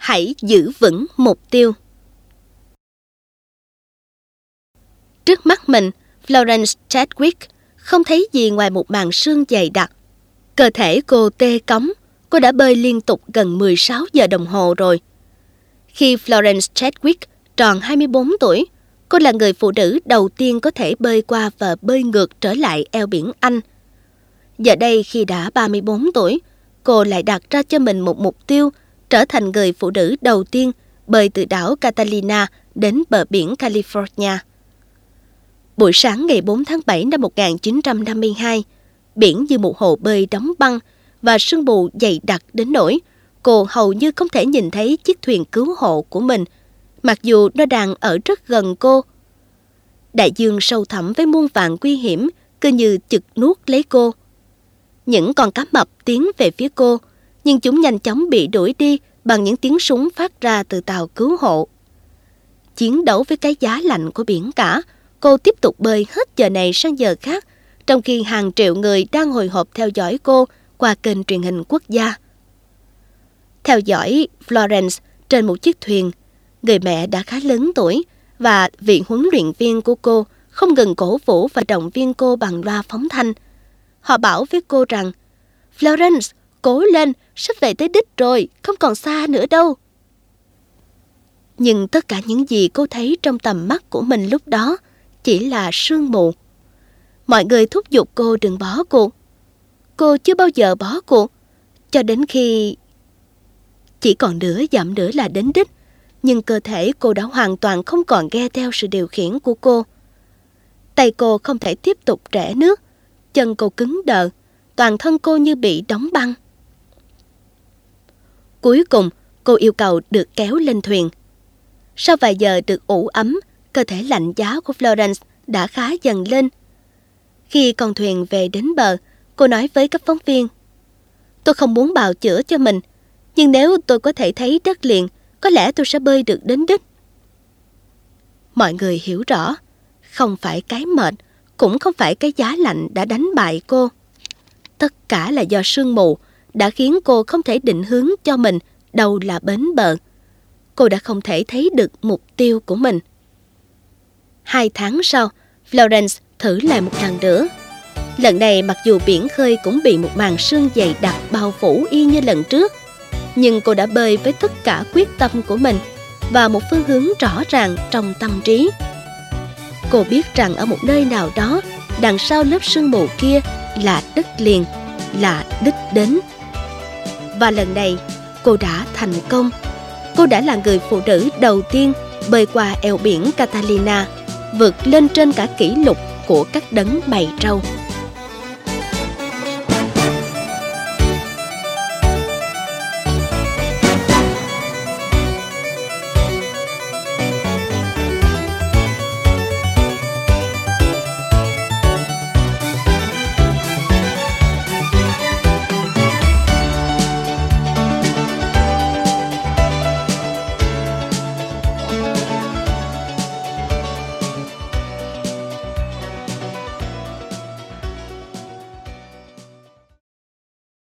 Hãy giữ vững mục tiêu. Trước mắt mình, Florence Chadwick không thấy gì ngoài một màn sương dày đặc. Cơ thể cô tê cóng, cô đã bơi liên tục gần 16 giờ đồng hồ rồi. Khi Florence Chadwick tròn 24 tuổi, cô là người phụ nữ đầu tiên có thể bơi qua và bơi ngược trở lại eo biển Anh. Giờ đây khi đã 34 tuổi, cô lại đặt ra cho mình một mục tiêu trở thành người phụ nữ đầu tiên bơi từ đảo Catalina đến bờ biển California. Buổi sáng ngày 4 tháng 7 năm 1952, biển như một hồ bơi đóng băng và sương mù dày đặc đến nỗi cô hầu như không thể nhìn thấy chiếc thuyền cứu hộ của mình, mặc dù nó đang ở rất gần cô. Đại dương sâu thẳm với muôn vàn nguy hiểm cứ như chực nuốt lấy cô. Những con cá mập tiến về phía cô, nhưng chúng nhanh chóng bị đuổi đi bằng những tiếng súng phát ra từ tàu cứu hộ. Chiến đấu với cái giá lạnh của biển cả, cô tiếp tục bơi hết giờ này sang giờ khác, trong khi hàng triệu người đang hồi hộp theo dõi cô qua kênh truyền hình quốc gia. Theo dõi Florence trên một chiếc thuyền, người mẹ đã khá lớn tuổi và vị huấn luyện viên của cô không ngừng cổ vũ và động viên cô bằng loa phóng thanh. Họ bảo với cô rằng, Florence, cố lên, sắp về tới đích rồi, không còn xa nữa đâu. Nhưng tất cả những gì cô thấy trong tầm mắt của mình lúc đó chỉ là sương mù. Mọi người thúc giục cô đừng bỏ cuộc. Cô chưa bao giờ bỏ cuộc, cho đến khi chỉ còn nửa dặm nữa là đến đích, nhưng cơ thể cô đã hoàn toàn không còn nghe theo sự điều khiển của cô. Tay cô không thể tiếp tục rẽ nước, chân cô cứng đờ, toàn thân cô như bị đóng băng. Cuối cùng, cô yêu cầu được kéo lên thuyền. Sau vài giờ được ủ ấm, cơ thể lạnh giá của Florence đã khá dần lên. Khi con thuyền về đến bờ, cô nói với các phóng viên, tôi không muốn bào chữa cho mình, nhưng nếu tôi có thể thấy đất liền, có lẽ tôi sẽ bơi được đến đích. Mọi người hiểu rõ, không phải cái mệt, cũng không phải cái giá lạnh đã đánh bại cô. Tất cả là do sương mù đã khiến cô không thể định hướng cho mình đâu là bến bờ. Cô đã không thể thấy được mục tiêu của mình. 2 tháng sau, Florence thử lại một lần nữa. Lần này mặc dù biển khơi cũng bị một màn sương dày đặc bao phủ y như lần trước, nhưng cô đã bơi với tất cả quyết tâm của mình và một phương hướng rõ ràng trong tâm trí. Cô biết rằng ở một nơi nào đó, đằng sau lớp sương mù kia là đất liền, là đích đến. Và lần này, cô đã thành công. Cô đã là người phụ nữ đầu tiên bơi qua eo biển Catalina, vượt lên trên cả kỷ lục của các đấng mày râu.